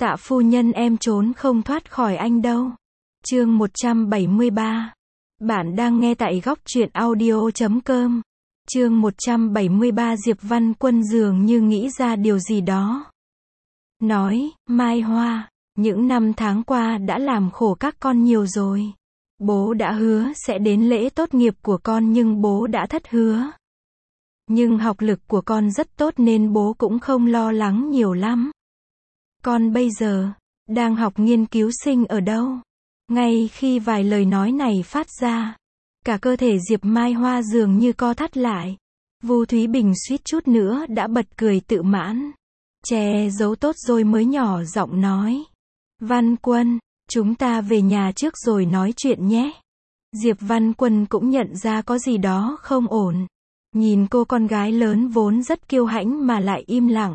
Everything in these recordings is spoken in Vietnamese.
Tạ phu nhân em trốn không thoát khỏi anh đâu. Chương 173. Bạn đang nghe tại góc truyện audio.com. Chương 173. Diệp Văn Quân dường như nghĩ ra điều gì đó. Nói, Mai Hoa, những năm tháng qua đã làm khổ các con nhiều rồi. Bố đã hứa sẽ đến lễ tốt nghiệp của con nhưng bố đã thất hứa. Nhưng học lực của con rất tốt nên bố cũng không lo lắng nhiều lắm. Con bây giờ đang học nghiên cứu sinh ở đâu? Ngay khi vài lời nói này phát ra, cả cơ thể Diệp Mai Hoa dường như co thắt lại. Vu Thúy Bình suýt chút nữa đã bật cười tự mãn. Che giấu tốt rồi mới nhỏ giọng nói. Văn Quân, chúng ta về nhà trước rồi nói chuyện nhé. Diệp Văn Quân cũng nhận ra có gì đó không ổn. Nhìn cô con gái lớn vốn rất kiêu hãnh mà lại im lặng.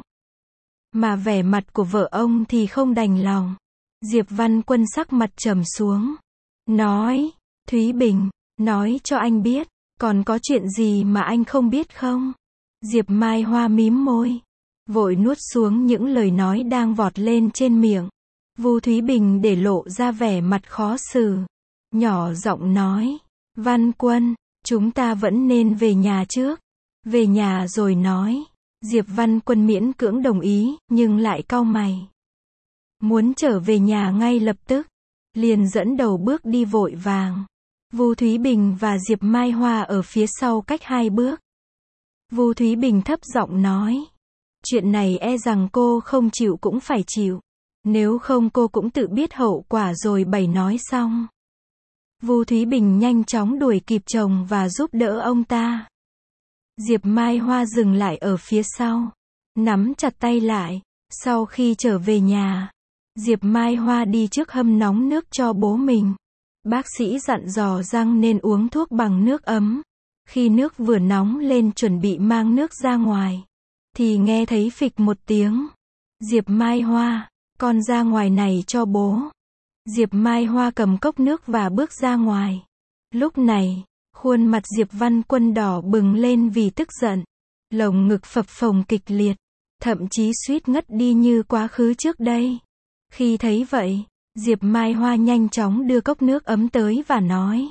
Mà vẻ mặt của vợ ông thì không đành lòng. Diệp Văn Quân sắc mặt trầm xuống. Nói, Thúy Bình, nói cho anh biết, còn có chuyện gì mà anh không biết không? Diệp Mai Hoa mím môi, vội nuốt xuống những lời nói đang vọt lên trên miệng. Vu Thúy Bình để lộ ra vẻ mặt khó xử. Nhỏ giọng nói, Văn Quân, chúng ta vẫn nên về nhà trước. Về nhà rồi nói. Diệp Văn Quân miễn cưỡng đồng ý, nhưng lại cau mày. Muốn trở về nhà ngay lập tức. Liền dẫn đầu bước đi vội vàng. Vu Thúy Bình và Diệp Mai Hoa ở phía sau cách 2 bước. Vu Thúy Bình thấp giọng nói. Chuyện này e rằng cô không chịu cũng phải chịu. Nếu không cô cũng tự biết hậu quả rồi. Bày nói xong. Vu Thúy Bình nhanh chóng đuổi kịp chồng và giúp đỡ ông ta. Diệp Mai Hoa dừng lại ở phía sau, nắm chặt tay lại. Sau khi trở về nhà, Diệp Mai Hoa đi trước hâm nóng nước cho bố mình. Bác sĩ dặn dò rằng nên uống thuốc bằng nước ấm. Khi nước vừa nóng lên chuẩn bị mang nước ra ngoài, thì nghe thấy phịch một tiếng. Diệp Mai Hoa, con ra ngoài này cho bố. Diệp Mai Hoa cầm cốc nước và bước ra ngoài. Lúc này, khuôn mặt Diệp Văn Quân đỏ bừng lên vì tức giận. Lồng ngực phập phồng kịch liệt. Thậm chí suýt ngất đi như quá khứ trước đây. Khi thấy vậy, Diệp Mai Hoa nhanh chóng đưa cốc nước ấm tới và nói.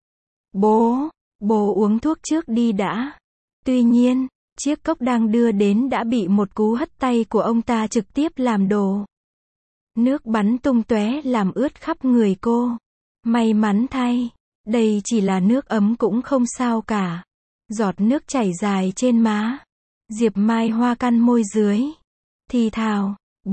Bố uống thuốc trước đi đã. Tuy nhiên, chiếc cốc đang đưa đến đã bị một cú hất tay của ông ta trực tiếp làm đổ. Nước bắn tung tóe làm ướt khắp người cô. May mắn thay, đây chỉ là nước ấm cũng không sao cả. Giọt nước chảy dài trên má. Diệp Mai Hoa cắn môi dưới. Thì thào,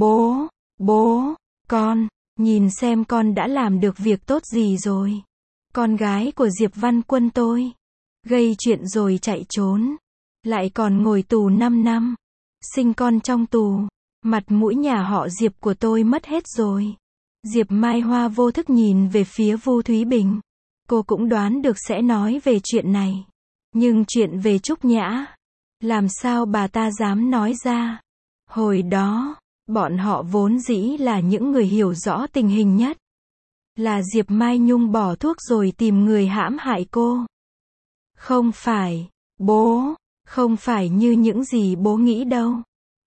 con, nhìn xem con đã làm được việc tốt gì rồi. Con gái của Diệp Văn Quân tôi. Gây chuyện rồi chạy trốn. Lại còn ngồi tù 5 năm. Sinh con trong tù. Mặt mũi nhà họ Diệp của tôi mất hết rồi. Diệp Mai Hoa vô thức nhìn về phía Vu Thúy Bình. Cô cũng đoán được sẽ nói về chuyện này. Nhưng chuyện về Trúc Nhã, làm sao bà ta dám nói ra? Hồi đó, bọn họ vốn dĩ là những người hiểu rõ tình hình nhất. Là Diệp Mai Nhung bỏ thuốc rồi tìm người hãm hại cô. Không phải, không phải như những gì bố nghĩ đâu.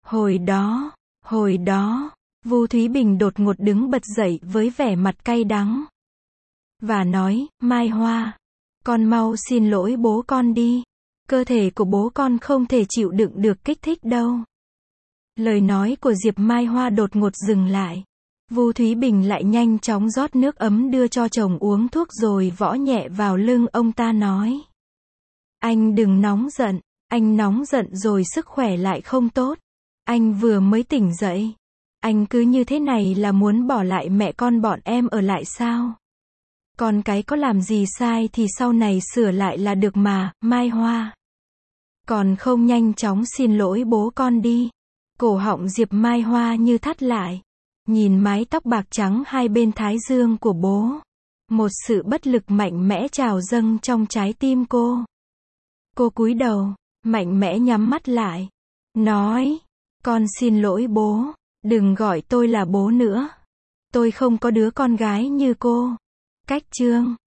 Hồi đó, Vu Thúy Bình đột ngột đứng bật dậy với vẻ mặt cay đắng. Và nói, Mai Hoa, con mau xin lỗi bố con đi. Cơ thể của bố con không thể chịu đựng được kích thích đâu. Lời nói của Diệp Mai Hoa đột ngột dừng lại. Vu Thúy Bình lại nhanh chóng rót nước ấm đưa cho chồng uống thuốc rồi võ nhẹ vào lưng ông ta nói. Anh đừng nóng giận, anh nóng giận rồi sức khỏe lại không tốt. Anh vừa mới tỉnh dậy. Anh cứ như thế này là muốn bỏ lại mẹ con bọn em ở lại sao? Con cái có làm gì sai thì sau này sửa lại là được mà, Mai Hoa. Còn không nhanh chóng xin lỗi bố con đi. Cổ họng Diệp Mai Hoa như thắt lại. Nhìn mái tóc bạc trắng hai bên thái dương của bố. Một sự bất lực mạnh mẽ trào dâng trong trái tim cô. Cô cúi đầu, mạnh mẽ nhắm mắt lại. Nói, con xin lỗi bố. Đừng gọi tôi là bố nữa. Tôi không có đứa con gái như cô. Cách chương